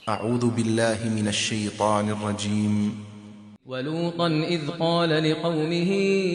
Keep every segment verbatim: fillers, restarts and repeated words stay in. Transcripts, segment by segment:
أعوذ بالله من الشيطان الرجيم. ولوطا إذ قال لقومه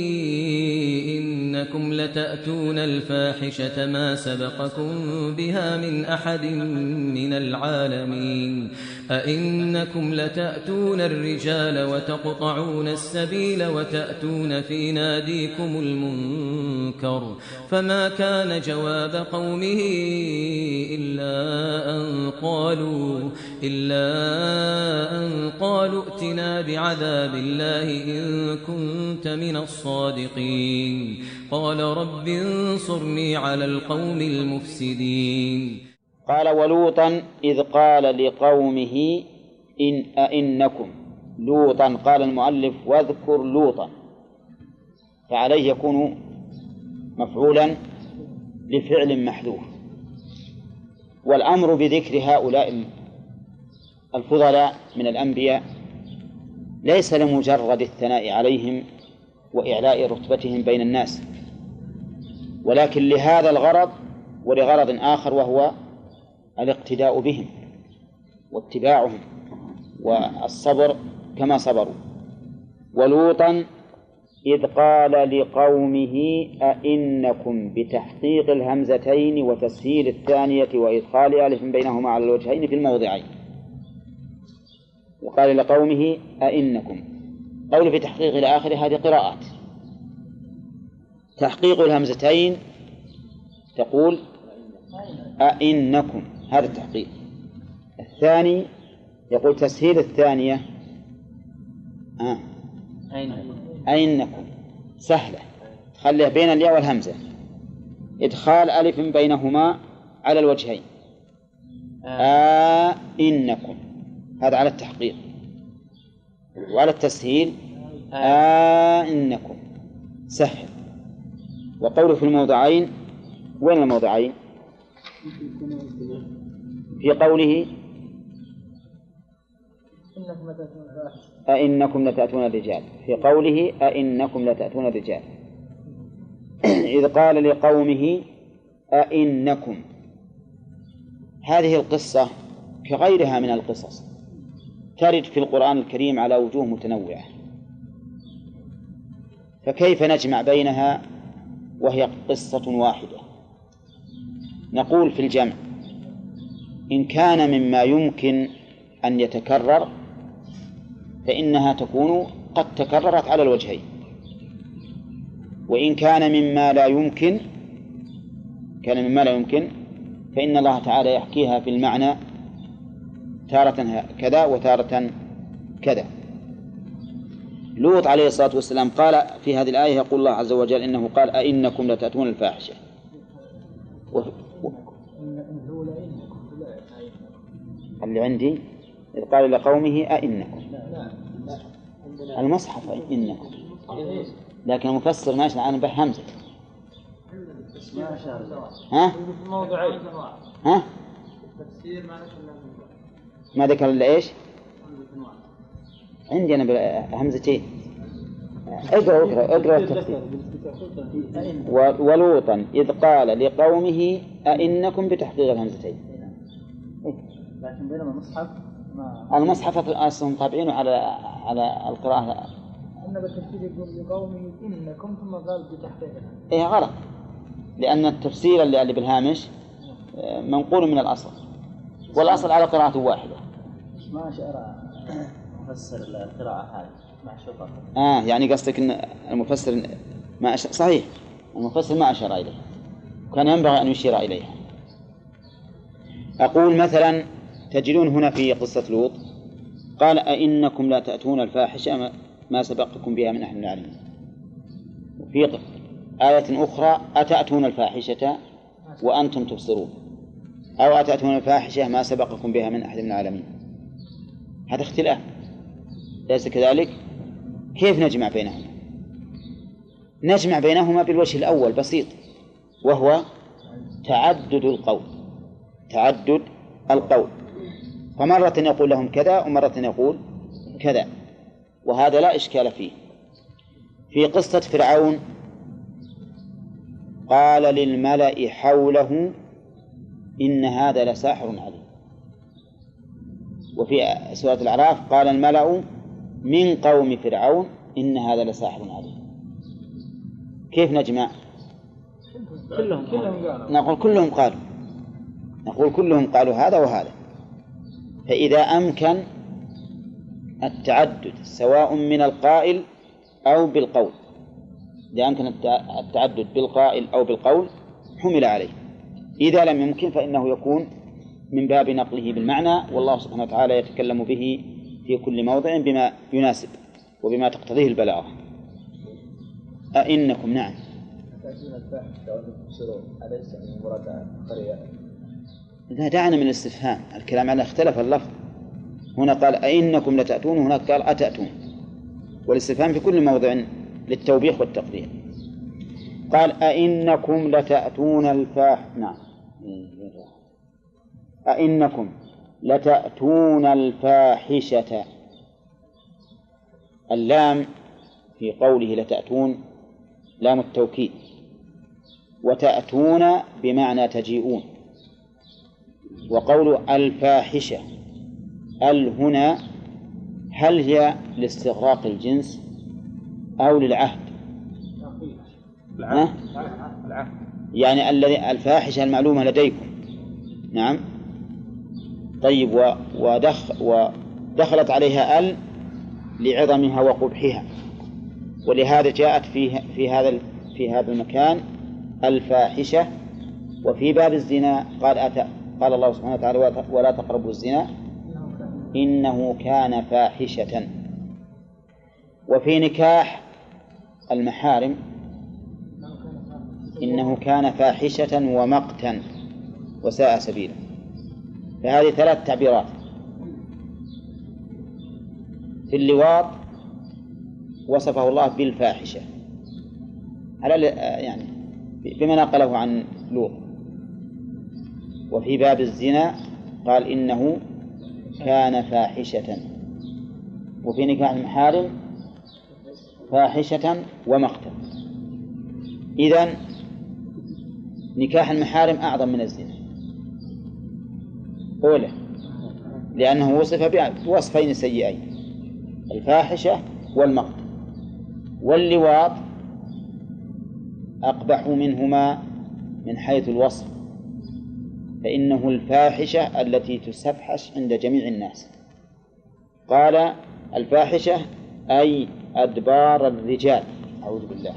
إنكم لتأتون الفاحشة ما سبقكم بها من أحد من العالمين أئنكم لتأتون الرجال وتقطعون السبيل وتأتون في ناديكم المنكر فما كان جواب قومه إلا أن قالوا إلا أن قالوا ائتنا بعذاب بالله إن كنت من الصادقين قال رب انصرني على القوم المفسدين. قال ولوطا إذ قال لقومه إن أئنكم لوطا. قال المؤلف واذكر لوطا، فعليه يكون مفعولا لفعل محذوف، والأمر بذكر هؤلاء الفضلاء من الأنبياء ليس لمجرد الثناء عليهم وإعلاء رتبتهم بين الناس، ولكن لهذا الغرض ولغرض آخر، وهو الاقتداء بهم واتباعهم والصبر كما صبروا. ولوطا إذ قال لقومه أئنكم بتحقيق الهمزتين وتسهيل الثانية وإدخال ألف بينهما على الوجهين في الموضعين. وقال لقومه أئنكم، قول في تحقيق إلى آخر هذه قراءات. تحقيق الهمزتين تقول أئنكم، هذا التحقيق. الثاني يقول تسهيل الثانية آه. أئنكم سهلة، خليه بين الياء والهمزة، إدخال ألف بينهما على الوجهين أئنكم، هذا على التحقيق. وعلى التسهيل أئنكم سهل. وقوله في الموضعين، وين الموضعين؟ في قوله أئنكم لتأتون الرجال، في قوله أئنكم لتأتون الرجال. إذ قال لقومه أئنكم، هذه القصة كغيرها من القصص ترد في القرآن الكريم على وجوه متنوعة، فكيف نجمع بينها وهي قصة واحدة؟ نقول في الجمع إن كان مما يمكن أن يتكرر فإنها تكون قد تكررت على الوجهين، وإن كان مما لا يمكن كان مما لا يمكن فإن الله تعالى يحكيها في المعنى تارة كذا وتارة كذا. لوط عليه الصلاة والسلام قال في هذه الآية، يقول الله عز وجل إنه قال أئنكم لتأتون الفاحشة و... و... اللي عندي إذ قال لقومه أئنكم، المصحف إنكم، لكن المفسر ماشي عنه بحمزة. ها؟ ها؟ ما ذكر إلا إيش؟ عندي أنا بهمزتين. اقرأ اقرأ اقرأ التفسير. ولوطا إذ قال لقومه أئنكم بتحقيق الهمزتين. لكن بينما المصحف المصحف أصلا طابعينه على على القراءة. أن بالتفسير يقول لقومه إنكم ثم قال بتحقيق. إيه غلط، لأن التفسير اللي اللي بالهامش منقول من الأصل، والأصل على قراءة واحدة. ما شاء مفسر القراءة هذه مع شفقة. آه يعني قصدك إن المفسر ما أشار. صحيح، المفسر ما أشار إليه، كان ينبغي أن يشير إليها. أقول مثلا تجدون هنا في قصة لوط قال أئنكم لا تأتون الفاحشة ما سبقكم بها من أحد من العالمين. وفي آية أخرى أتأتون الفاحشة وأنتم تبصرون، أو أتأتون الفاحشة ما سبقكم بها من أحد من العالمين. هذا اختلاف، ليس كذلك؟ كيف نجمع بينهما؟ نجمع بينهما بالوجه الأول بسيط، وهو تعدد القول. تعدد القول، فمرة يقول لهم كذا ومرة يقول كذا، وهذا لا إشكال فيه. في قصة فرعون قال للملأ حوله إن هذا لساحر عليم. وفي سورة الأعراف قال الملأ من قوم فرعون إن هذا لساحر عليم. كيف نجمع؟ كلهم كلهم قالوا. نقول كلهم قالوا نقول كلهم قالوا هذا وهذا. فإذا أمكن التعدد سواء من القائل أو بالقول، إذا أمكن التعدد بالقائل أو بالقول حمل عليه. إذا لم يمكن فإنه يكون من باب نقله بالمعنى، والله سبحانه وتعالى يتكلم به في كل موضع بما يناسب وبما تقتضيه البلاغة. أئنكم نعم تأتون الفاحشة وأنتم تبصرون أليس من مراد قرية؟ لا، دعنا من الاستفهام، الكلام على اختلف اللفظ. هنا قال أئنكم لتأتون، هناك قال أتأتون، والاستفهام في كل موضع للتوبيخ والتقدير. قال أئنكم لتأتون الفاحشة، نعم أئنكم لتأتون الفاحشة. اللام في قوله لتأتون لام التوكيد، وتأتون بمعنى تجيئون. وقول الفاحشة ال هنا هل هي لاستغراق الجنس أو للعهد؟ العهد. يعني الذي الفاحشة المعلومة لديكم. نعم. طيب، ودخ ودخلت عليها ال لعظمها وقبحها، ولهذا جاءت في في هذا في هذا المكان الفاحشة. وفي باب الزنا قال أتى قال الله سبحانه وتعالى ولا تقربوا الزنا إنه كان فاحشة. وفي نكاح المحارم إنه كان فاحشة ومقتا وساء سبيلا. فهذه ثلاث تعبيرات. في اللواط وصفه الله بالفاحشة على يعني بما نقله عن لوط. وفي باب الزنا قال إنه كان فاحشة. وفي نكاح المحارم فاحشة ومقتا. إذن نكاح المحارم أعظم من الزنا أولا، لأنه وصف بوصفين سيئين، الفاحشة والمقت. واللواط أقبح منهما من حيث الوصف، فإنه الفاحشة التي تستفحش عند جميع الناس. قال الفاحشة أي أدبار الرجال، أعوذ بالله.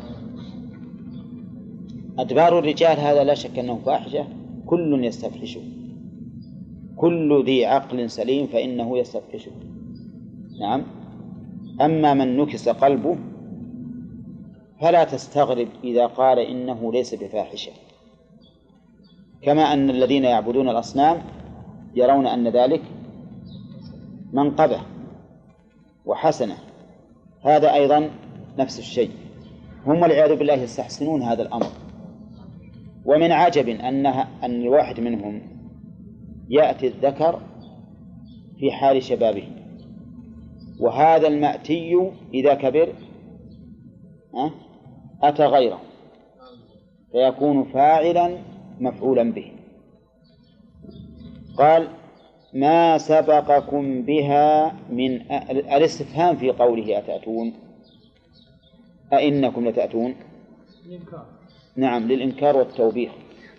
أدبار الرجال هذا لا شك أنه فاحشة، كل يستفحشه، كل ذي عقل سليم فإنه يستفحشه. نعم. أما من نكس قلبه فلا تستغرب إذا قال إنه ليس بفاحشة، كما أن الذين يعبدون الأصنام يرون أن ذلك منقبة وحسنة، هذا أيضا نفس الشيء. هم والعياذ بالله يستحسنون هذا الأمر. ومن عجب أنها أن الواحد منهم يأتي الذكر في حال شبابه، وهذا المأتي إذا كبر أتى غيره فيكون فاعلا مفعولا به. قال ما سبقكم بها من الاستفهام في قوله أتأتون أئنكم لتأتون، نعم للإنكار والتوبيخ،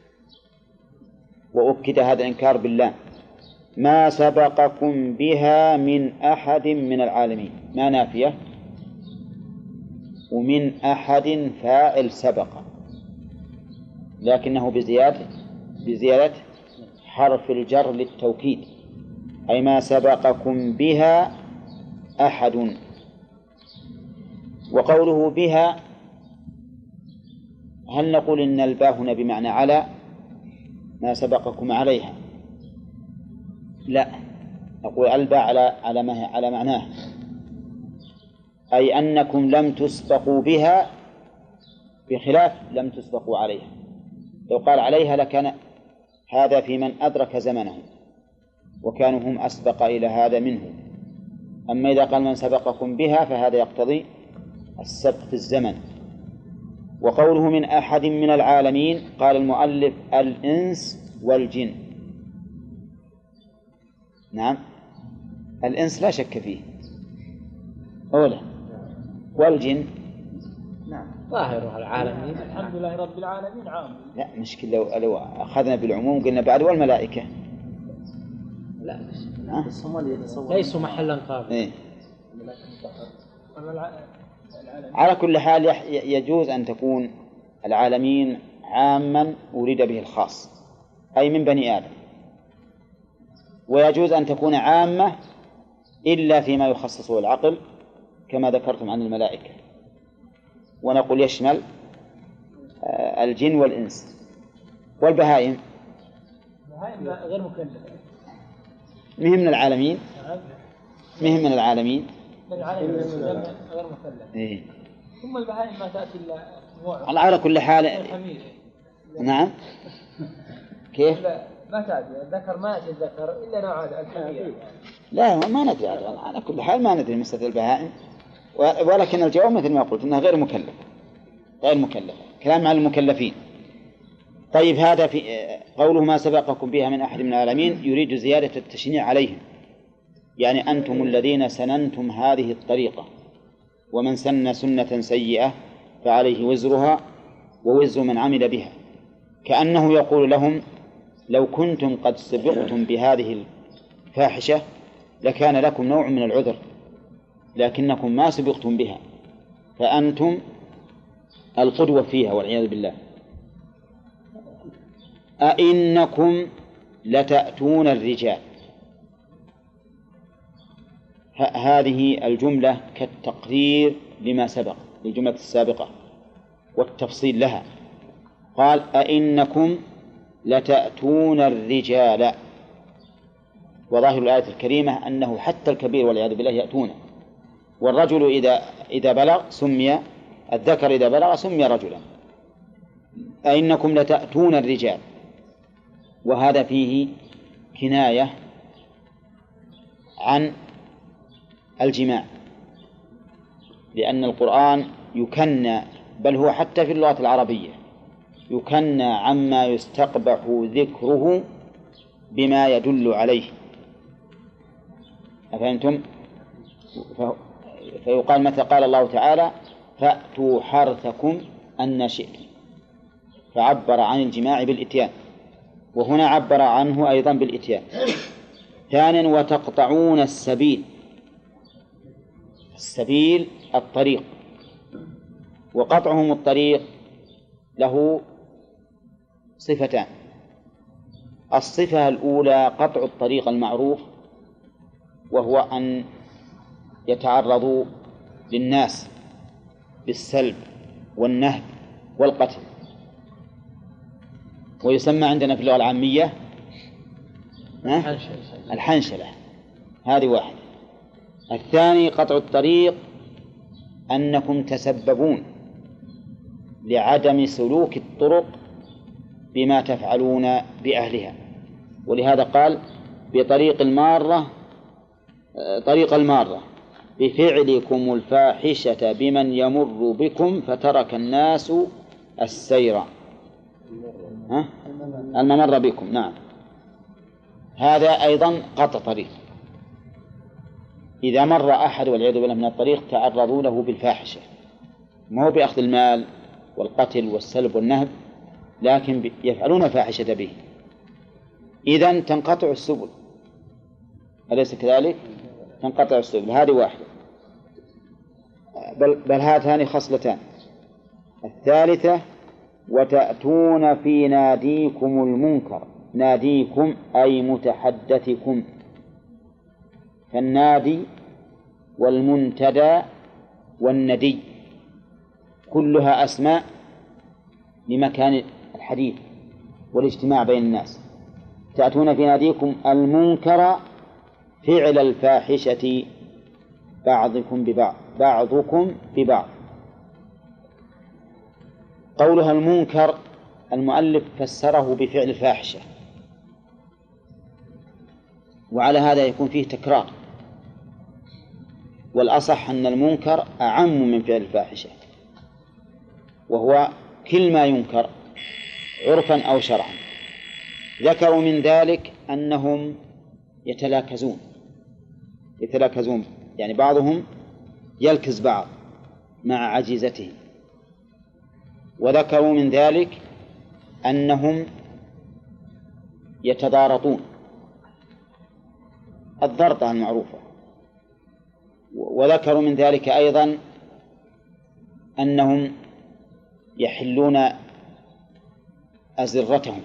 وأكد هذا الإنكار بالله. ما سبقكم بها من أحد من العالمين، ما نافية، ومن أحد فاعل سبق، لكنه بزيادة بزيادة حرف الجر للتوكيد، أي ما سبقكم بها أحد. وقوله بها هل نقول إن الباء هنا بمعنى على ما سبقكم عليها؟ لا، نقول الباء على على ما على معناه، أي أنكم لم تسبقوا بها بخلاف لم تسبقوا عليها. لو قال عليها لكان هذا في من أدرك زمنه وكانوا هم أسبق إلى هذا منه. أما إذا قال من سبقكم بها فهذا يقتضي السبق في الزمن. وقوله من أحد من العالمين قال المؤلف الإنس والجن. نعم، الإنس لا شك فيه أولا، والجن نعم ظاهرها العالمين. الحمد لله رب العالمين عام. لا مشكلة لو, لو أخذنا بالعموم قلنا بعد والملائكة لا بس هم اللي يتصورون ليسوا محلا قابل. إيه؟ على كل حال يجوز أن تكون العالمين عاما أريد به الخاص أي من بني آدم، ويجوز أن تكون عامة إلا فيما يخصصه العقل كما ذكرتم عن الملائكة، ونقول يشمل الجن والإنس والبهائم. البهائم غير مكلفة، مهم من العالمين، مهم من العالمين من العالمين غير مكلفة. إيه؟ ثم البهائم ما تأتي إلا الله على كل حال. نعم كيف؟ ما تأتي الذكر، ما يأتي الذكر إلا نوع الحمير. لا ما ندري على كل حال، ما ندري مسألة البهائم، ولكن الجواب مثل ما قلت أنها غير مكلفة، غير مكلفة، كلام على المكلفين. طيب هذا في قوله ما سبقكم بها من أحد من العالمين يريد زيادة التشنيع عليهم، يعني أنتم الذين سننتم هذه الطريقة، ومن سن سنة سيئة فعليه وزرها ووزر من عمل بها، كأنه يقول لهم لو كنتم قد سبقتم بهذه الفاحشة لكان لكم نوع من العذر، لكنكم ما سبقتم بها فأنتم القدوة فيها والعياذ بالله. أئنكم لتأتون الرجال، هذه الجملة كالتقرير لما سبق للجملة السابقة والتفصيل لها. قال أئنكم لتأتون الرجال، وظاهر الآية الكريمة أنه حتى الكبير والعياذ بالله يأتونه، والرجل إذا إذا بلغ سمي، الذكر إذا بلغ سمي رجلا. أئنكم لتأتون الرجال، وهذا فيه كناية عن الجماع، لأن القرآن يكنى، بل هو حتى في اللغة العربية يكنى عما يستقبح ذكره بما يدل عليه. أفهمتم؟ فيقال متى قال الله تعالى فأتوا حرثكم أن شئتم، فعبر عن الجماع بالإتيان، وهنا عبر عنه أيضا بالإتيان. ثانيا وتقطعون السبيل، السبيل الطريق، وقطعهم الطريق له صفتان. الصفة الأولى قطع الطريق المعروف، وهو أن يتعرضوا للناس بالسلب والنهب والقتل، ويسمى عندنا في اللغة العامية الحنشلة. هذه واحدة. الثاني قطع الطريق أنكم تسببون لعدم سلوك الطرق بما تفعلون بأهلها، ولهذا قال بطريق المارة، طريق المارة بفعلكم الفاحشة بمن يمر بكم فترك الناس السير، ها؟ الممر بكم. نعم، هذا أيضا قطع طريق. إذا مر أحد والعياذ بالله من الطريق تعرضوا له بالفاحشة، ما هو بأخذ المال والقتل والسلب والنهب، لكن يفعلون فاحشة به، إذن تنقطع السبل، أليس كذلك؟ تنقطع السبل. هذه واحدة، بل, بل هاتان خصلتان. الثالثة وتأتون في ناديكم المنكر، ناديكم أي متحدثكم، فالنادي والمنتدى والندي كلها أسماء لمكان الحديث والاجتماع بين الناس. تأتون في ناديكم المنكر فعل الفاحشة بعضكم ببعض، بعضكم ببعض. قولها المنكر المؤلف فسره بفعل الفاحشة، وعلى هذا يكون فيه تكرار، والأصح أن المنكر أعم من فعل الفاحشة، وهو كل ما ينكر عرفا أو شرعا. ذكروا من ذلك أنهم يتلاكزون، يتلاكزون، يعني بعضهم يلكز بعض مع عجيزته. وذكروا من ذلك أنهم يتضارطون، الضرطة المعروفة. وذكروا من ذلك أيضا أنهم يحلون أزرتهم،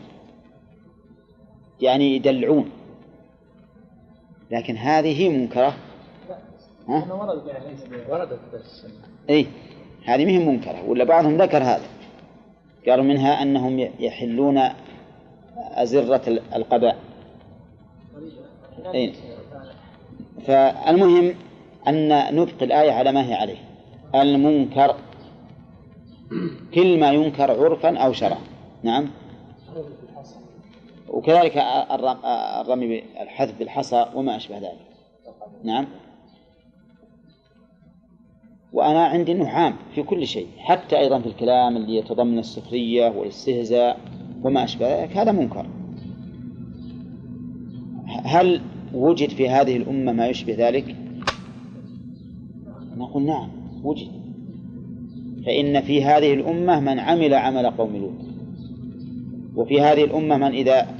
يعني يدلعون، لكن هذه منكرة. ها؟ وردت بس. إيه، هذه مهم منكرة، ولا بعضهم ذكر هذا، قالوا منها أنهم يحلون أزرة القباء. إيه. فالمهم أن نبقي الآية على ما هي عليه، المنكر كل ما ينكر عرفا أو شرعا. نعم. وكذلك الرمي بالحذف بالحصى وما أشبه ذلك. نعم. وأنا عندي أنه عام في كل شيء، حتى أيضا في الكلام اللي يتضمن السخرية والاستهزاء وما أشبه ذلك، هذا منكر. هل وجد في هذه الأمة ما يشبه ذلك؟ نقول نعم وجد. فإن في هذه الأمة من عمل عمل قوم لوط، وفي هذه الأمة من إذا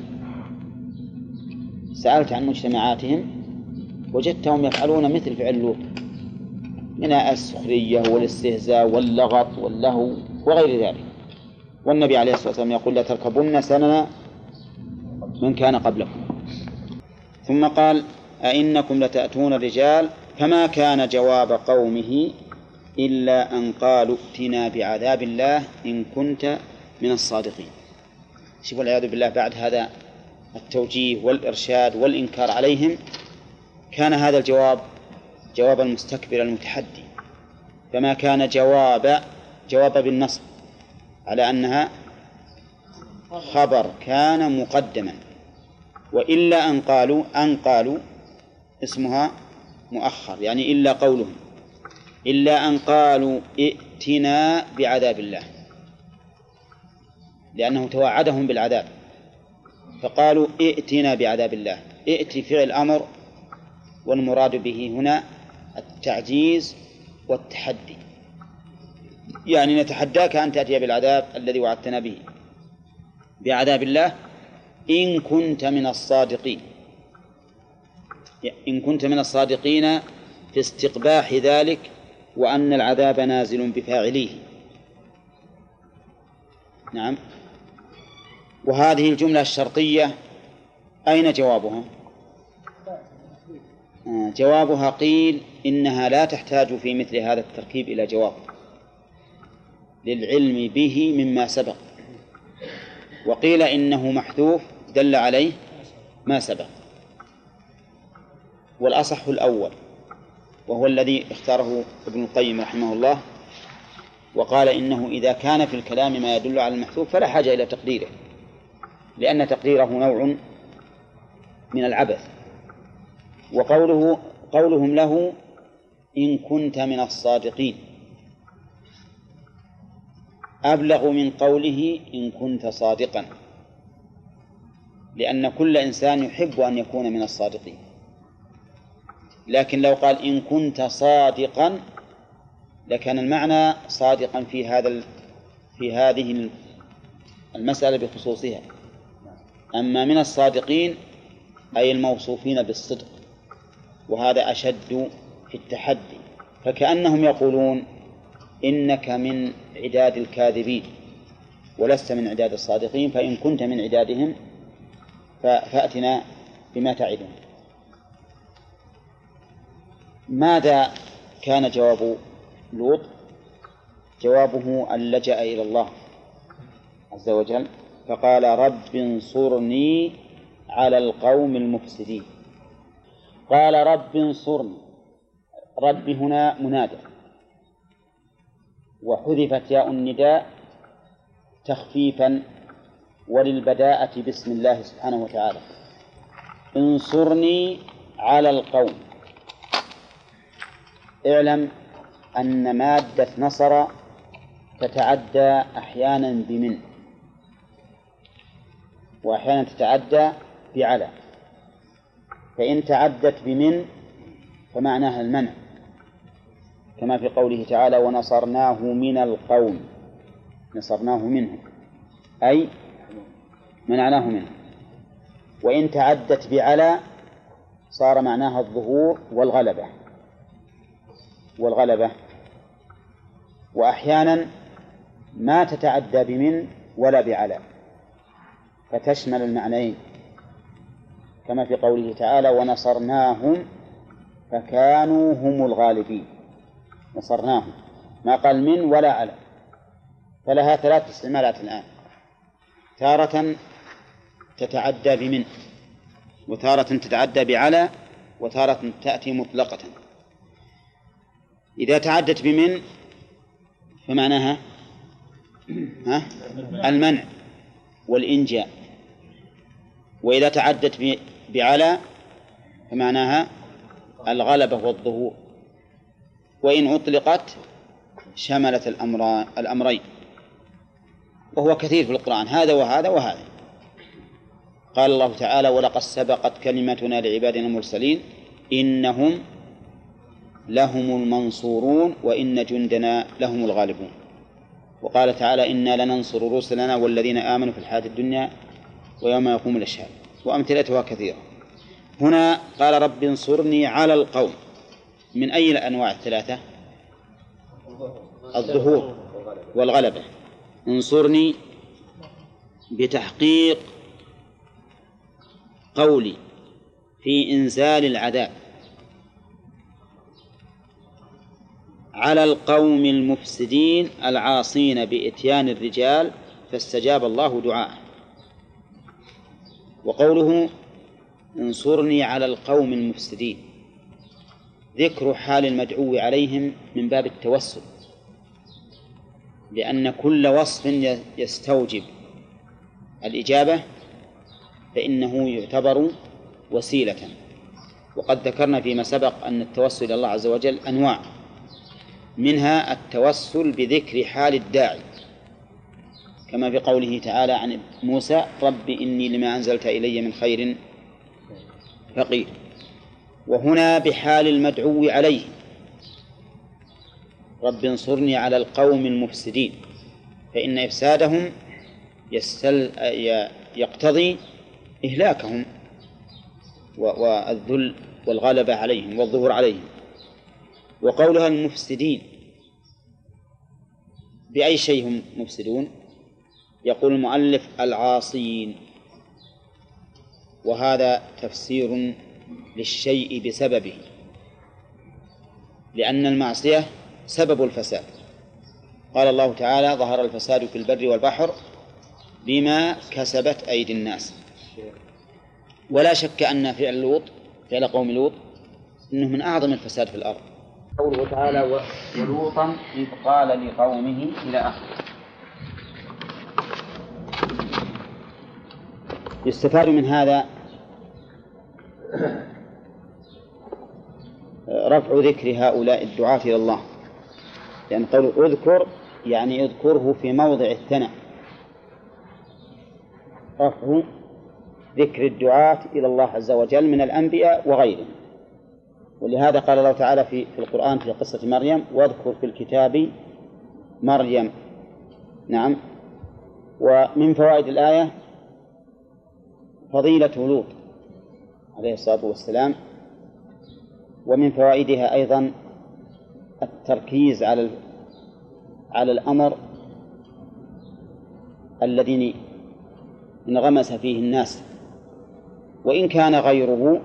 سألت عن مجتمعاتهم وجدتهم يفعلون مثل فعل لوط من السخرية والاستهزاء واللغط واللهو وغير ذلك. والنبي عليه الصلاة والسلام يقول لا تركبن سنن من كان قبلكم. ثم قال أئنكم لتأتون الرجال، فما كان جواب قومه إلا أن قالوا ائتنا بعذاب الله إن كنت من الصادقين. شوفوا العياذ بالله، بعد هذا التوجيه والإرشاد والإنكار عليهم كان هذا الجواب جواب المستكبر المتحدي. فما كان جواب جواب بالنصب على أنها خبر كان مقدما، وإلا أن قالوا أن قالوا اسمها مؤخر، يعني إلا قولهم، إلا أن قالوا ائتنا بعذاب الله، لأنه توعدهم بالعذاب فقالوا ائتنا بعذاب الله. ائت فعل أمر، والمراد به هنا التعجيز والتحدي، يعني نتحداك أن تأتي بالعذاب الذي وعدتنا به، بعذاب الله إن كنت من الصادقين، إن كنت من الصادقين في استقباح ذلك وأن العذاب نازل بفاعليه. نعم. وهذه الجملة الشرطية أين جوابها؟ آه جوابها قيل إنها لا تحتاج في مثل هذا التركيب إلى جواب للعلم به مما سبق، وقيل إنه محذوف دل عليه ما سبق. والأصح الأول، وهو الذي اختاره ابن القيم رحمه الله، وقال إنه إذا كان في الكلام ما يدل على المحذوف فلا حاجة إلى تقديره، لأن تقديره نوع من العبث. وقوله قولهم له إن كنت من الصادقين أبلغ من قوله إن كنت صادقا، لأن كل إنسان يحب أن يكون من الصادقين، لكن لو قال إن كنت صادقا لكان المعنى صادقا في هذا في هذه المسألة بخصوصها. أما من الصادقين أي الموصوفين بالصدق، وهذا أشد في التحدي، فكأنهم يقولون إنك من عداد الكاذبين ولست من عداد الصادقين، فإن كنت من عدادهم فأتنا بما تعدون. ماذا كان جواب لوط؟ جوابه أن لجأ إلى الله عز وجل فقال رب انصرني على القوم المفسدين. قال رب انصرني، رب هنا منادى وحذفت ياء النداء تخفيفا وللبداءة باسم الله سبحانه وتعالى. انصرني على القوم، اعلم أن مادة نصر تتعدى أحيانا بمن، وأحيانا تتعدى بعلى. فإن تعدت بمن فمعناها المنع، كما في قوله تعالى ونصرناه من القوم، نصرناه منه أي منعناه منه. وإن تعدت بعلى صار معناها الظهور والغلبة والغلبة وأحيانا ما تتعدى بمن ولا بعلى فتشمل المعنيين، كما في قوله تعالى ونصرناهم فكانوا هم الغالبين. نصرناهم ما قال من ولا على، فلها ثلاث استعمالات الآن، تارة تتعدى بمن، وتارة تتعدى بعلى، وتارة تأتي مطلقة. إذا تعدت بمن فمعناها ها المنع والإنجاء، وإذا تعدت بعلى فمعناها الغلبة والظهور، وإن أطلقت شملت الأمر الأمرين، وهو كثير في القرآن هذا وهذا وهذا. قال الله تعالى ولقد سبقت كلمتنا لعبادنا المرسلين إنهم لهم المنصورون وإن جندنا لهم الغالبون. وقال تعالى إنا لننصر رسلنا والذين آمنوا في الحياة الدنيا ويوم يقوم الأشهاد، وأمثلتها كثيرة. هنا قال رب انصرني على القوم، من أي الأنواع الثلاثة؟ الظهور والغلبة. انصرني بتحقيق قولي في إنزال العذاب على القوم المفسدين العاصين بإتيان الرجال فاستجاب الله دعاءه. وقوله انصرني على القوم المفسدين ذكر حال المدعو عليهم من باب التوسل، لأن كل وصف يستوجب الإجابة فإنه يعتبر وسيلة. وقد ذكرنا فيما سبق أن التوسل إلى الله عز وجل أنواع، منها التوسل بذكر حال الداعي، كما في قوله تعالى عن موسى رب إني لما أنزلت إلي من خير فقير. وهنا بحال المدعو عليه رب انصرني على القوم المفسدين، فإن إفسادهم يستل... يقتضي إهلاكهم والذل والغلبة عليهم والظهور عليهم. وقولها المفسدين بأي شيء هم مفسدون؟ يقول المؤلف العاصين، وهذا تفسير للشيء بسببه، لأن المعصية سبب الفساد. قال الله تعالى ظهر الفساد في البر والبحر بما كسبت أيدي الناس. ولا شك أن فعل لوط فعل قوم لوط إنه من أعظم الفساد في الأرض. قوله تعالى ولوطا إذ قال لقومه إلى آخره. يستفاد من هذا رفع ذكر هؤلاء الدعاة إلى الله، لأن قوله اذكر يعني اذكره في موضع الثناء، رفع ذكر الدعاة إلى الله عز وجل من الأنبياء وغيرهم. ولهذا قال الله تعالى في في القرآن في قصة مريم واذكر في الكتاب مريم. نعم. ومن فوائد الآية فضيلة لوط عليه الصلاة والسلام، ومن فوائدها أيضا التركيز على على الأمر الذي انغمس فيه الناس، وإن كان غيره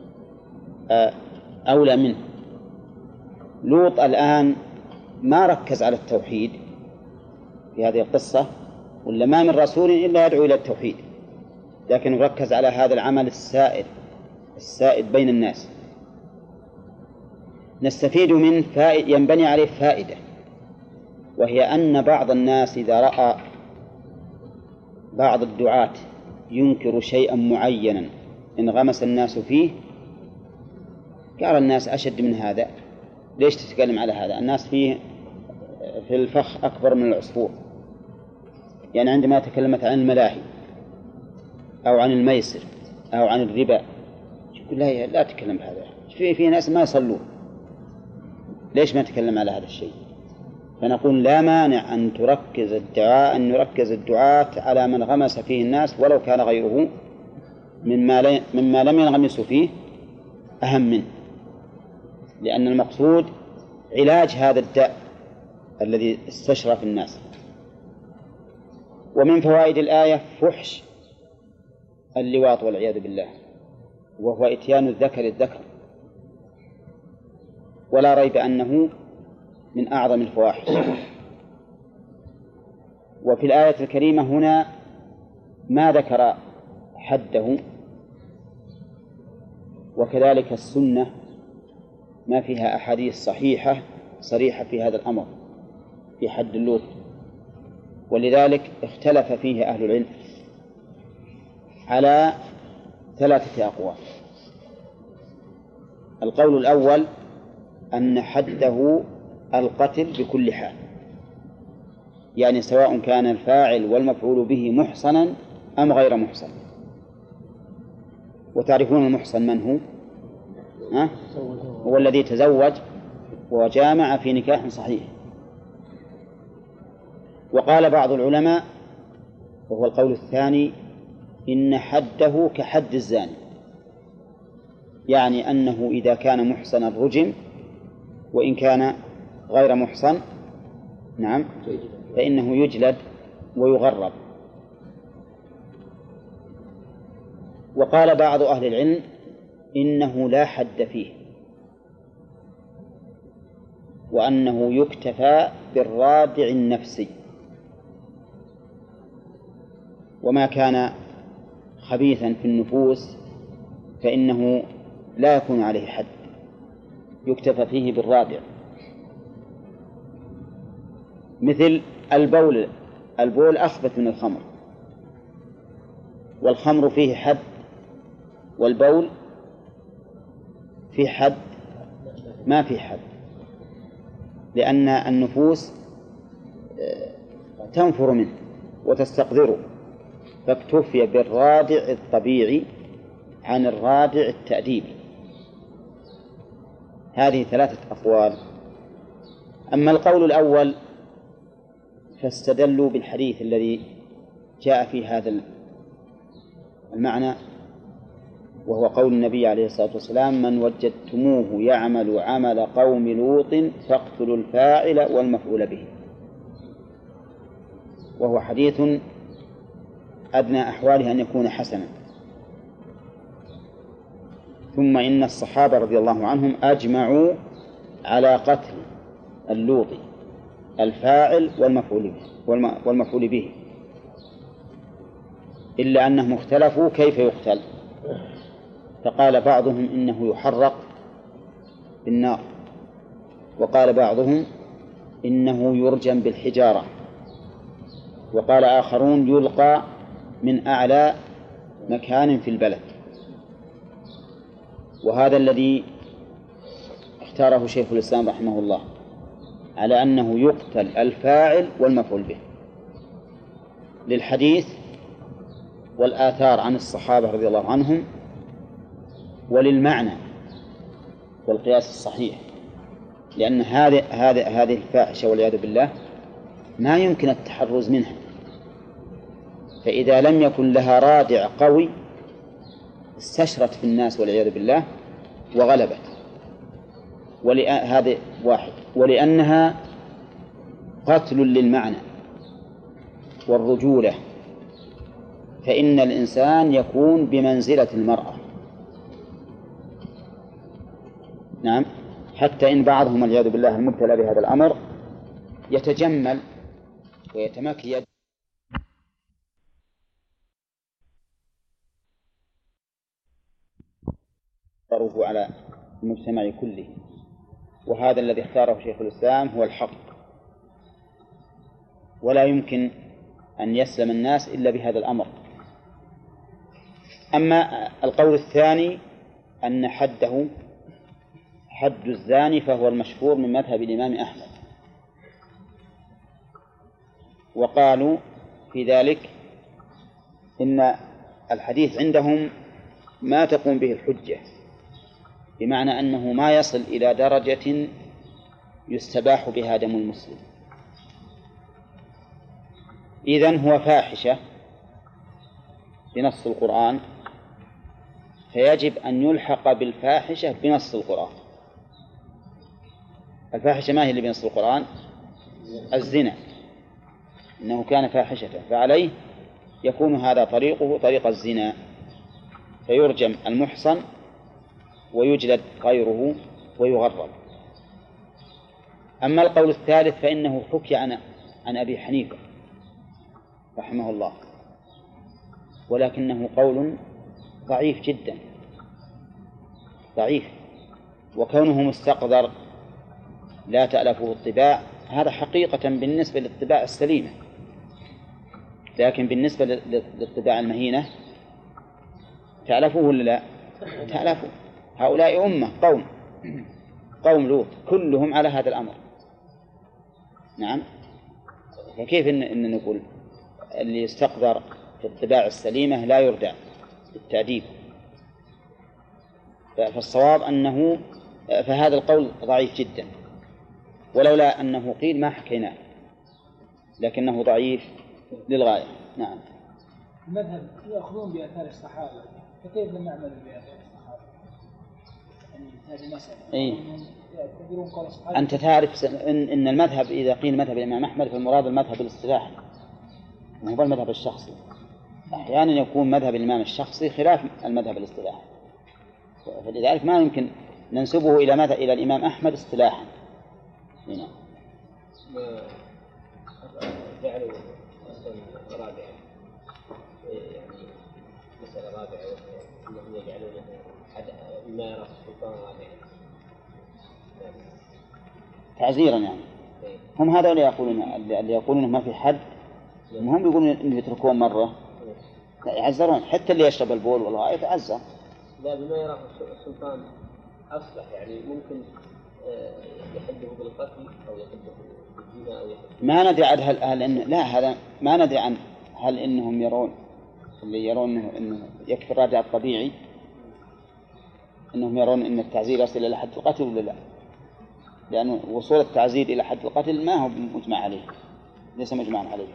أولى منه. لوط الآن ما ركز على التوحيد في هذه القصة، ولا ما من رسول إلا يدعو إلى التوحيد، لكن ركز على هذا العمل السائد السائد بين الناس. نستفيد من فائد ينبني عليه فائدة، وهي أن بعض الناس إذا رأى بعض الدعاة ينكر شيئا معينا انغمس الناس فيه قال الناس أشد من هذا، ليش تتكلم على هذا؟ الناس فيه في الفخ أكبر من العصفور. يعني عندما تكلمت عن الملاهي أو عن الميسر أو عن الربا يقول لا لا تتكلم بهذا، في في ناس ما يصلون، ليش ما نتكلم على هذا الشيء؟ فنقول لا مانع أن تركز الدعاء أن يركز الدعاة على من غمس فيه الناس ولو كان غيره مما مما لم ينغمسوا فيه أهم منه، لأن المقصود علاج هذا الداء الذي استشرف الناس. ومن فوائد الآية فحش اللواط والعياذ بالله، وهو إتيان الذكر الذكر، ولا ريب أنه من أعظم الفواحش. وفي الآية الكريمة هنا ما ذكر حده، وكذلك السنة ما فيها أحاديث صحيحة صريحة في هذا الأمر في حد اللوط، ولذلك اختلف فيه أهل العلم على ثلاثة أقوال. القول الأول أن حده القتل بكل حال، يعني سواء كان الفاعل والمفعول به محصنا أم غير محصن. وتعرفون المحصن من هو؟ ها؟ هو الذي تزوج وجامع في نكاح صحيح. وقال بعض العلماء وهو القول الثاني إن حده كحد الزاني، يعني أنه إذا كان محصنا رجم، وإن كان غير محصن نعم فإنه يجلد ويغرب. وقال بعض أهل العلم إنه لا حد فيه، وأنه يكتفى بالرادع النفسي، وما كان خبيثا في النفوس فإنه لا يكون عليه حد، يكتفى فيه بالرادع. مثل البول، البول أخبث من الخمر، والخمر فيه حد والبول فيه حد ما فيه حد، لأن النفوس تنفر منه وتستقذره، فاكتفي بالرادع الطبيعي عن الرادع التأديبي. هذه ثلاثة أقوال. أما القول الأول فاستدلوا بالحديث الذي جاء في هذا المعنى، وهو قول النبي عليه الصلاة والسلام: من وجدتموه يعمل عمل قوم لوط فاقتلوا الفاعل والمفعول به. وهو حديث أدنى أحواله أن يكون حسنا. ثم إن الصحابة رضي الله عنهم أجمعوا على قتل اللوط الفاعل والمفعول به والمفعول به، إلا أنهم اختلفوا كيف يقتل، فقال بعضهم إنه يحرق بالنار، وقال بعضهم إنه يرجم بالحجارة، وقال آخرون يلقى من أعلى مكان في البلد. وهذا الذي اختاره شيخ الإسلام رحمه الله، على أنه يقتل الفاعل والمفعول به، للحديث والآثار عن الصحابة رضي الله عنهم، وللمعنى والقياس الصحيح، لأن هذه هذه هذه الفاحشة والعياذ بالله ما يمكن التحرز منها، فإذا لم يكن لها رادع قوي استشرت في الناس والعياذ بالله وغلبت. ولهذا واحد، ولأنها قتل للمعنى والرجولة، فإن الإنسان يكون بمنزلة المرأة، نعم، حتى إن بعضهم والعياذ بالله المبتلى بهذا الأمر يتجمل ويتمكيد على المجتمع كله. وهذا الذي اختاره شيخ الإسلام هو الحق، ولا يمكن أن يسلم الناس إلا بهذا الأمر. أما القول الثاني أن حده حد الزاني فهو المشهور من مذهب الإمام أحمد، وقالوا في ذلك إن الحديث عندهم ما تقوم به الحجة، بمعنى أنه ما يصل إلى درجة يستباح بها دم المسلم. إذن هو فاحشة بنص القرآن، فيجب أن يلحق بالفاحشة بنص القرآن. الفاحشة ما هي اللي بنص القرآن؟ الزنا، إنه كان فاحشة، فعليه يكون هذا طريقه طريق الزنا، فيرجم المحصن ويجلد غيره ويغرب. أما القول الثالث فإنه حكي عن عن أبي حنيفة رحمه الله، ولكنه قول ضعيف جدا ضعيف، وكونه مستقذر لا تألفه الطباع هذا حقيقة بالنسبة للطباع السليمة، لكن بالنسبة للطباع المهينة تألفه ولا لا؟ تألفه. هؤلاء أمة قوم قوم لوط كلهم على هذا الأمر. نعم، فكيف إن, إن نقول اللي يستقذر في الطباع السليمة لا يردع بالتأديب؟ فالصواب أنه فهذا القول ضعيف جدا، ولولا أنه قيل ما حكيناه، لكنه ضعيف للغاية. نعم. المذهب يأخذون بآثار الصحابة، فكيف لم نعمل بآثار الصحابة؟ يعني هذه مسألة. إيه؟ يعتبرون قول الصحابة. أنت تعرف إن, إن المذهب إذا قيل مذهب الإمام أحمد فالمراد المذهب الاصطلاحي، ما هو المذهب الشخصي. أحيانا يكون مذهب الإمام الشخصي خلاف المذهب الاصطلاحي، فلذلك ما يمكن ننسبه إلى ماذا إلى الإمام أحمد اصطلاحا. هنا. جعلوا أصلا رابعة، يعني مسألة رابعة أنهم يجعلون ما يرى السلطان رابعا تعزيرا يعني. هم هذا اللي يقولون اللي يقولون ما في حد، هم يقولون إنه يتركون مرة، لا يعزرون، حتى اللي يشرب البول والغائط يتعزر. لا، بما يرى السلطان أصلح، يعني ممكن يحده بالقتل أو يحده بالزنا أو يحده. ما ندري عن هل, هل إن لا هذا ما ندري عن هل إنهم يرون اللي يرون إنه, إنه يكفي الرادع الطبيعي، إنهم يرون إن التعزير يصل إلى حد القتل ولا لا؟ لأن وصول التعزير إلى حد القتل ما هو مجمع عليه، ليس مجمعا عليه.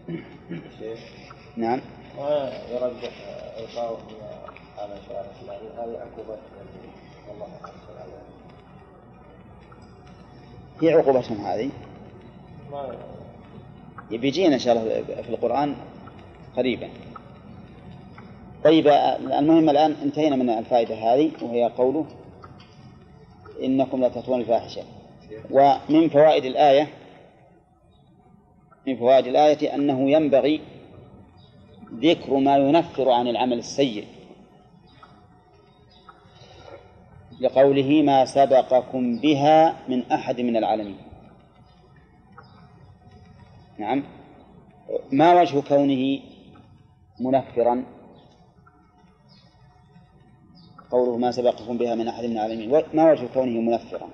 نعم. ويرجح إلقاؤه على شارع الله، هذه عقوبة الله أكبر عليها. هي عقوبتهم هذه يبيجينا إن شاء الله في القرآن قريبا. طيب، المهم الآن انتهينا من الفائدة هذه، وهي قوله إنكم لا تأتون الفاحشة. ومن فوائد الآية من فوائد الآية أنه ينبغي ذكر ما ينفر عن العمل السيء، لقوله ما سبقكم بها من أحد من العالمين. نعم. ما وجه كونه منفرا؟ قوله ما سبقكم بها من أحد من العالمين، ما وجه كونه منفرا؟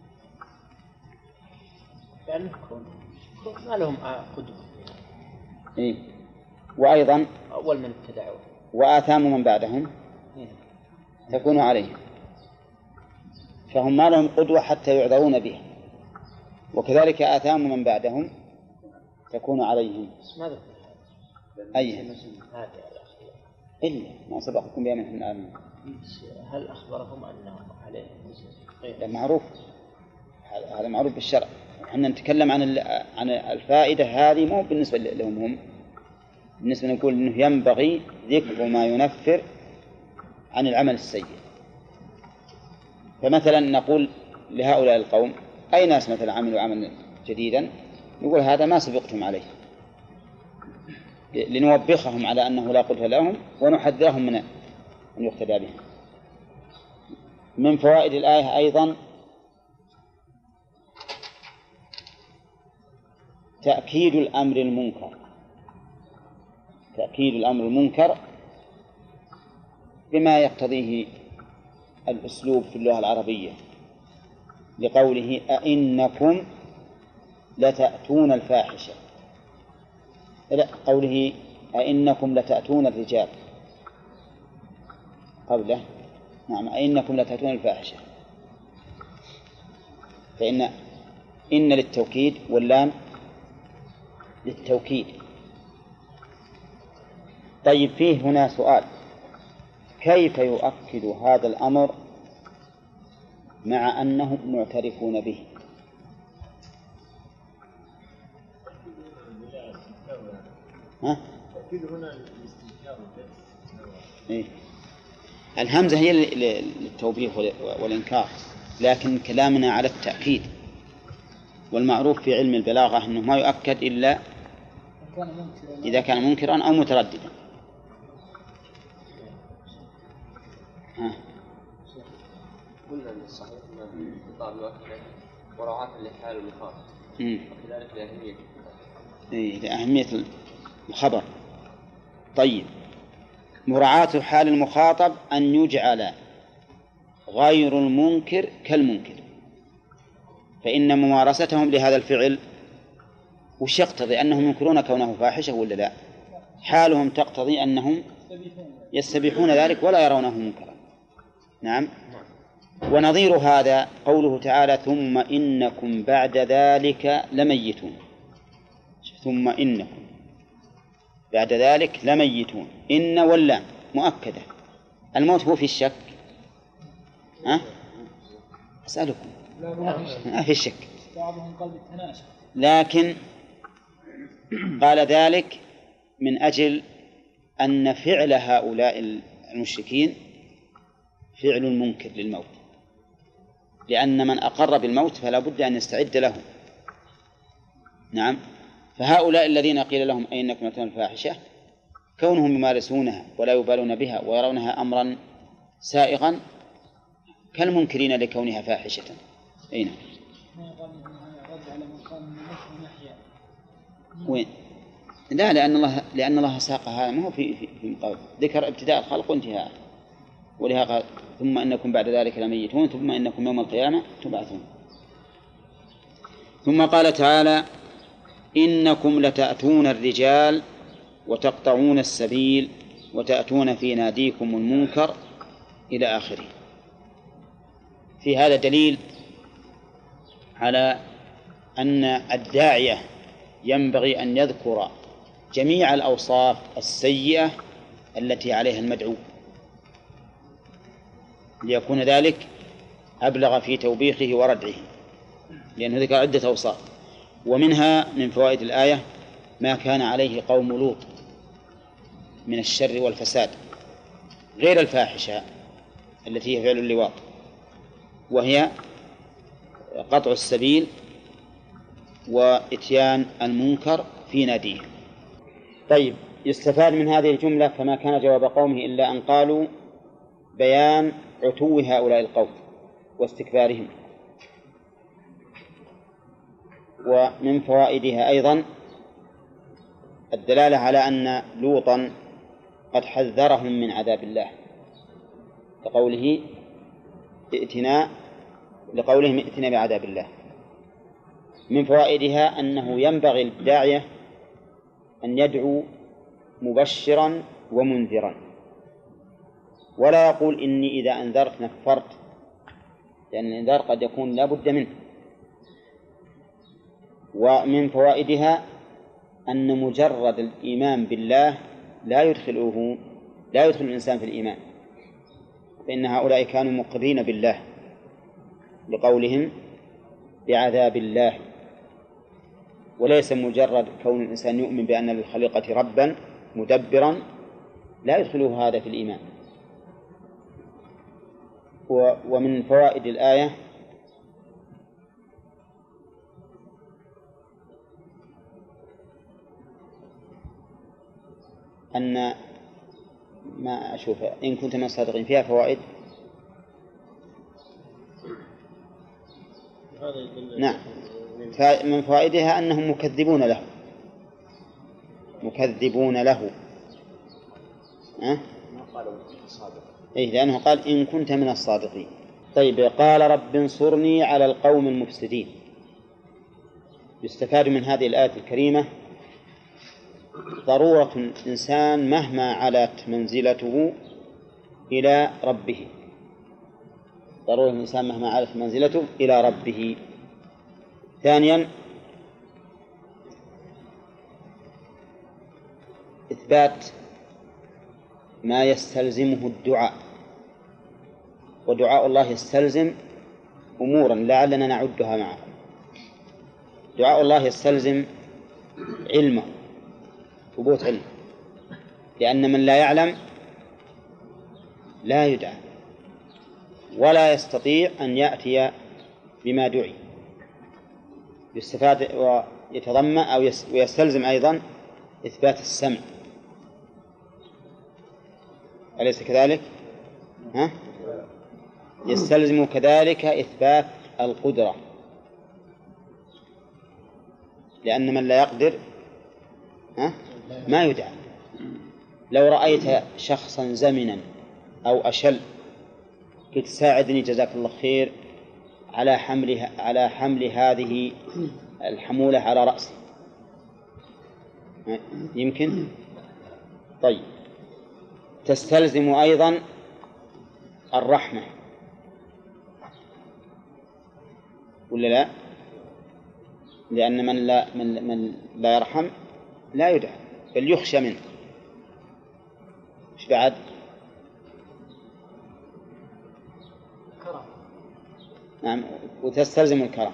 يعني ما لهم قدوة. إيه؟ وأيضا أول من ابتدعوا وآثام من بعدهم تكون عليهم، فهم ما لهم قدوة حتى يعذرون بها، وكذلك آثام من بعدهم تكون عليهم. ماذا؟ أي إلا ما سبقكم بها من أحد من العالمين. هل أخبرهم أنه عليهم؟ هذا معروف، هذا معروف بالشرع. احنا نتكلم عن عن الفائدة هذه مو بالنسبة لهم هم، بالنسبة نقول إنه ينبغي ذكر ما ينفر عن العمل السيء. فمثلا نقول لهؤلاء القوم أي ناس مثلا عملوا عملا جديدا، نقول هذا ما سبقتم عليه، لنوبخهم على أنه لا قدرة لهم ونحذرهم من أن يقتدى بهم. من فوائد الآية أيضا تأكيد الأمر المنكر، تأكيد الأمر المنكر بما يقتضيه الأسلوب في اللغة العربية، لقوله أئنكم لتأتون الفاحشة، لا قوله أئنكم لتأتون الرجال قبله نعم أئنكم لتأتون الفاحشة، فإن إن للتوكيد واللام للتوكيد. طيب فيه هنا سؤال: كيف يؤكد هذا الأمر مع أنهم معترفون به؟ ها؟ إيه؟ الهمزة هي للتوبيخ والإنكار، لكن كلامنا على التأكيد، والمعروف في علم البلاغة أنه ما يؤكد إلا إذا كان منكرا أو مترددا. ها. قلنا أن الصحيح أن الخطاب يؤكد مراعاة لحال المخاطب، وكذلك لأهمية إيه لأهمية الخبر. طيب، مراعاة حال المخاطب أن يجعل غير المنكر كالمنكر، فإن ممارستهم لهذا الفعل وش يقتضي؟ أنهم ينكرون كونه فاحشة ولا لا؟ حالهم تقتضي أنهم يستبيحون ذلك ولا يرونه منكرا. نعم. ونظير هذا قوله تعالى: ثم إنكم بعد ذلك لميتون. ثم إنكم بعد ذلك لميتون، إن واللام مؤكدة. الموت هو في الشك؟ ها؟ أسألكم، ما في الشك، لكن قال ذلك من أجل أن فعل هؤلاء المشركين فعل منكر للموت، لأن من أقر بالموت فلا بد أن يستعد له. نعم. فهؤلاء الذين قيل لهم أئنكم لتأتون الفاحشة، كونهم يمارسونها ولا يبالون بها ويرونها أمرا سائغا كالمنكرين لكونها فاحشة. أين؟ وين؟ لا، لأن الله لأن الله ساقها، ما هو في في, في مقابل ذكر ابتداء الخلق وانتهاء، ولهذا قال: ثم إنكم بعد ذلك لميتون ثم إنكم يوم القيامة تبعثون. ثم قال تعالى: إنكم لتأتون الرجال وتقطعون السبيل وتأتون في ناديكم المنكر إلى آخره. في هذا دليل على أن الداعية ينبغي أن يذكر جميع الأوصاف السيئة التي عليها المدعو، ليكون ذلك أبلغ في توبيخه وردعه، لأنه ذكر عدة أوصاف. ومنها من فوائد الآية ما كان عليه قوم لوط من الشر والفساد، غير الفاحشة التي هي فعل اللواط، وهي قطع السبيل وإتيان المنكر في ناديه. طيب، يستفاد من هذه الجملة فما كان جواب قومه إلا أن قالوا بيان عتو هؤلاء القوم واستكبارهم. ومن فوائدها أيضا الدلالة على أن لوطا قد حذرهم من عذاب الله، لقوله ائتنا لقولهم ائتنا بعذاب الله. من فوائدها أنه ينبغي للداعية أن يدعو مبشرا ومنذرا، ولا يقول إني إذا أنذرت نفرت، لأن الإنذار قد يكون لا بد منه. ومن فوائدها أن مجرد الإيمان بالله لا يدخله لا يدخل الإنسان في الإيمان، فإن هؤلاء كانوا مقرين بالله لقولهم بعذاب الله، وليس مجرد كون الإنسان يؤمن بأن للخليقة ربا مدبرا لا يدخله هذا في الإيمان. ومن فوائد الآية أن ما أشوف إن كنت من الصادقين فيها فوائد. نعم، من فوائدها أنهم مكذبون له مكذبون له أه؟ إيه، لأنه قال إن كنت من الصادقين. طيب، قال رب انصرني على القوم المفسدين. يستفاد من هذه الآية الكريمة ضرورة الإنسان مهما علت منزلته إلى ربه ضروري الإنسان مهما عرف منزلته إلى ربه. ثانيا إثبات ما يستلزمه الدعاء، ودعاء الله يستلزم أمورا لعلنا نعدها معه. دعاء الله يستلزم علمه، ثبوت علم، لأن من لا يعلم لا يدعى ولا يستطيع أن يأتي بما دعي. يستفاد ويتضمن أو ويستلزم أيضا إثبات السمع، أليس كذلك؟ ها؟ يستلزم كذلك إثبات القدرة، لأن من لا يقدر ها؟ ما يدعى. لو رأيت شخصا زمنا أو أشل قلت ساعدني جزاك الله خير على حمل على حمل هذه الحمولة على رأسي، يمكن؟ طيب، تستلزم أيضا الرحمة ولا لا؟ لأن من لا من من لا يرحم لا يدعى بل يخشى منه. إيش بعد؟ نعم، وتستلزم الكرم،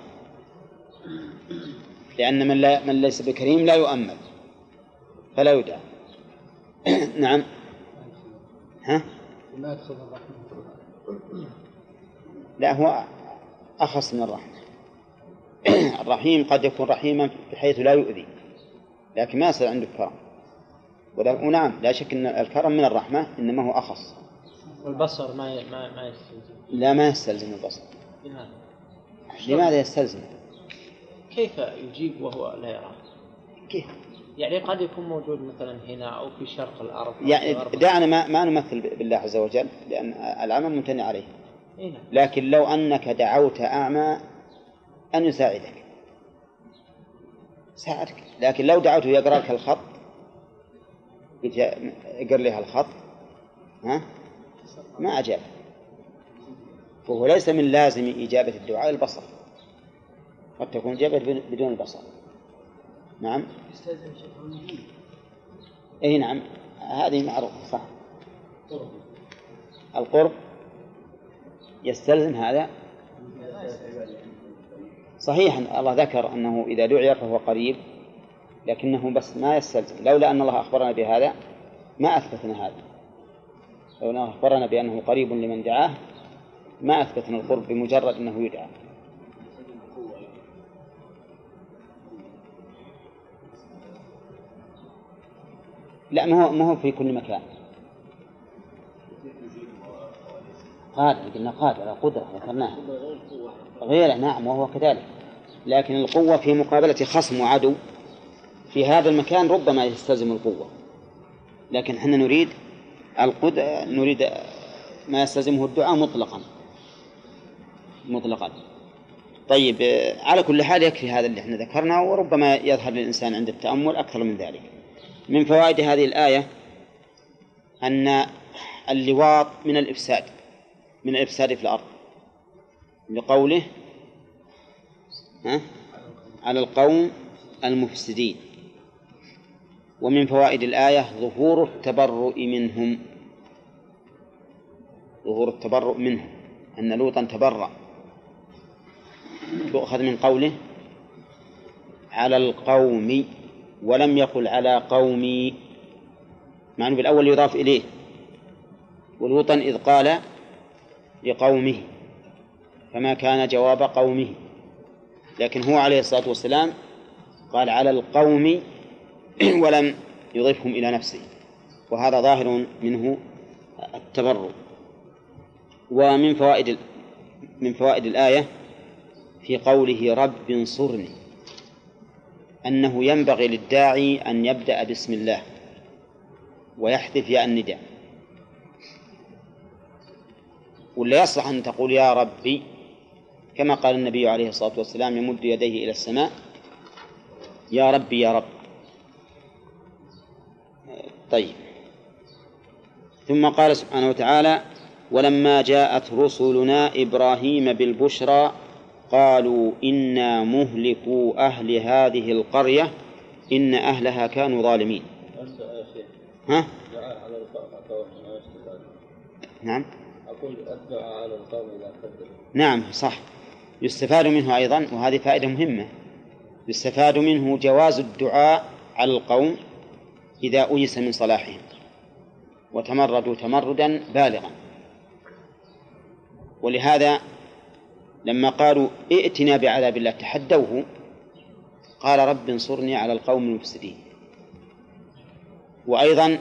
لأن من لا من ليس بكريم لا يؤمل فلا يدعى. نعم. ها؟ لا يدخل الرحمة. لا، هو أخص من الرحمة. الرحيم قد يكون رحيما بحيث لا يؤذي، لكن ما يصير عنده كرم. ونعم، لا شك أن الكرم من الرحمة، إنما هو أخص. والبصر ما ما ما يستلزم. لا، ما يستلزم البصر. لماذا؟ لماذا يستلزم؟ كيف يجيب وهو لا يرى؟ كيف؟ يعني قد يكون موجود مثلا هنا أو في شرق الأرض. يعني دعنا ما ما نمثل بالله عز وجل، لأن العمى ممتنع عليه. إيه؟ لكن لو أنك دعوت أعمى أن يساعدك ساعدك، لكن لو دعوته يقرأ لك الخط قلت اقرأ لي هالخط ها ما أجاب، فهو ليس من لازم إجابة الدعاء البصر، قد تكون إجابة بدون البصر. نعم. أي نعم، هذه معروفة صح. القرب يستلزم هذا صحيح. الله ذكر أنه إذا دعي فهو قريب، لكنه بس ما يستلزم. لولا أن الله أخبرنا بهذا ما أثبتنا هذا. لو أنه أخبرنا بأنه قريب لمن دعاه ما أثبتنا القرب بمجرد أنه يدعى. لا، ما هو ما هو في كل مكان. قادر، قلنا قادر على قدرة ذكرناها غيره. نعم، وهو كذلك. لكن القوة في مقابلة خصم وعدو في هذا المكان ربما يستلزم القوة، لكن حنا نريد القدرة، نريد ما يستلزمه الدعاء مطلقا مطلقا. طيب، على كل حال يكفي هذا اللي احنا ذكرناه، وربما يظهر للإنسان عند التأمل أكثر من ذلك. من فوائد هذه الآية أن اللواط من الإفساد من الإفساد في الأرض، لقوله ها على القوم المفسدين. ومن فوائد الآية ظهور التبرؤ منهم ظهور التبرؤ منهم أن لوطا تبرأ. تؤخذ من قوله على القوم ولم يقل على قومي، مع أنه بالأول يضاف إليه، ولوطا إذ قال لقومه فما كان جواب قومه، لكن هو عليه الصلاة والسلام قال على القوم ولم يضيفهم إلى نفسه، وهذا ظاهر منه التبرؤ. ومن فوائد من فوائد الآية في قوله رب انصرني أنه ينبغي للداعي أن يبدأ بسم الله ويحذف ياء النداء، ولا يصلح أن تقول يا ربي كما قال النبي عليه الصلاة والسلام يمد يديه إلى السماء يا ربي يا رب. طيب، ثم قال سبحانه وتعالى ولما جاءت رسلنا إبراهيم بالبشرى قالوا إنا مهلكو أهل هذه القرية إن أهلها كانوا ظالمين. ها؟ نعم. أقول الدعاء على القوم إذا كذبوا. نعم صح، يستفاد منه أيضا، وهذه فائدة مهمة، يستفاد منه جواز الدعاء على القوم إذا أيس من صلاحهم وتمردوا تمردا بالغا. ولهذا لما قالوا ائتنا بعذاب الله تحدوه قال رب انصرني على القوم المفسدين. وأيضا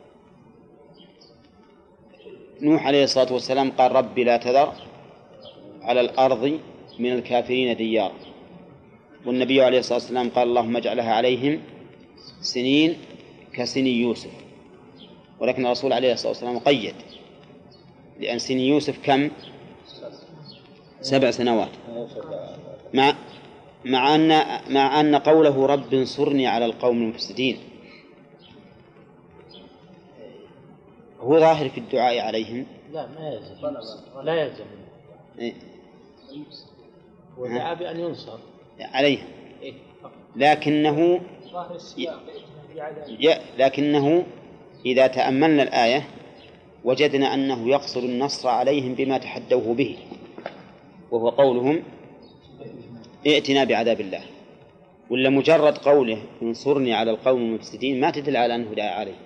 نوح عليه الصلاة والسلام قال رب لا تذر على الأرض من الكافرين ديارا، والنبي عليه الصلاة والسلام قال اللهم اجعلها عليهم سنين كسني يوسف، ولكن الرسول عليه الصلاة والسلام قيد، لأن سني يوسف كم؟ سبع سنوات، مع مع أن مع أن قوله رب انصرني على القوم المفسدين هو ظاهر في الدعاء عليهم. لا ما يلزم، لا يلزم. إيه؟ ودعا بأن ينصر عليهم، لكنه ي... لكنه إذا تأملنا الآية وجدنا أنه يقصد النصر عليهم بما تحدوه به، وهو قولهم ائتنا بعذاب الله. ولا مجرد قوله انصرني على القوم المفسدين ما تدل على أنه دعا عليه،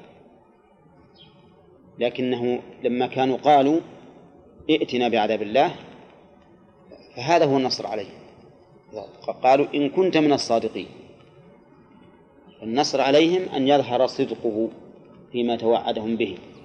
لكنه لما كانوا قالوا ائتنا بعذاب الله فهذا هو النصر عليه، قالوا إن كنت من الصادقين. النصر عليهم أن يظهر صدقه فيما توعدهم به،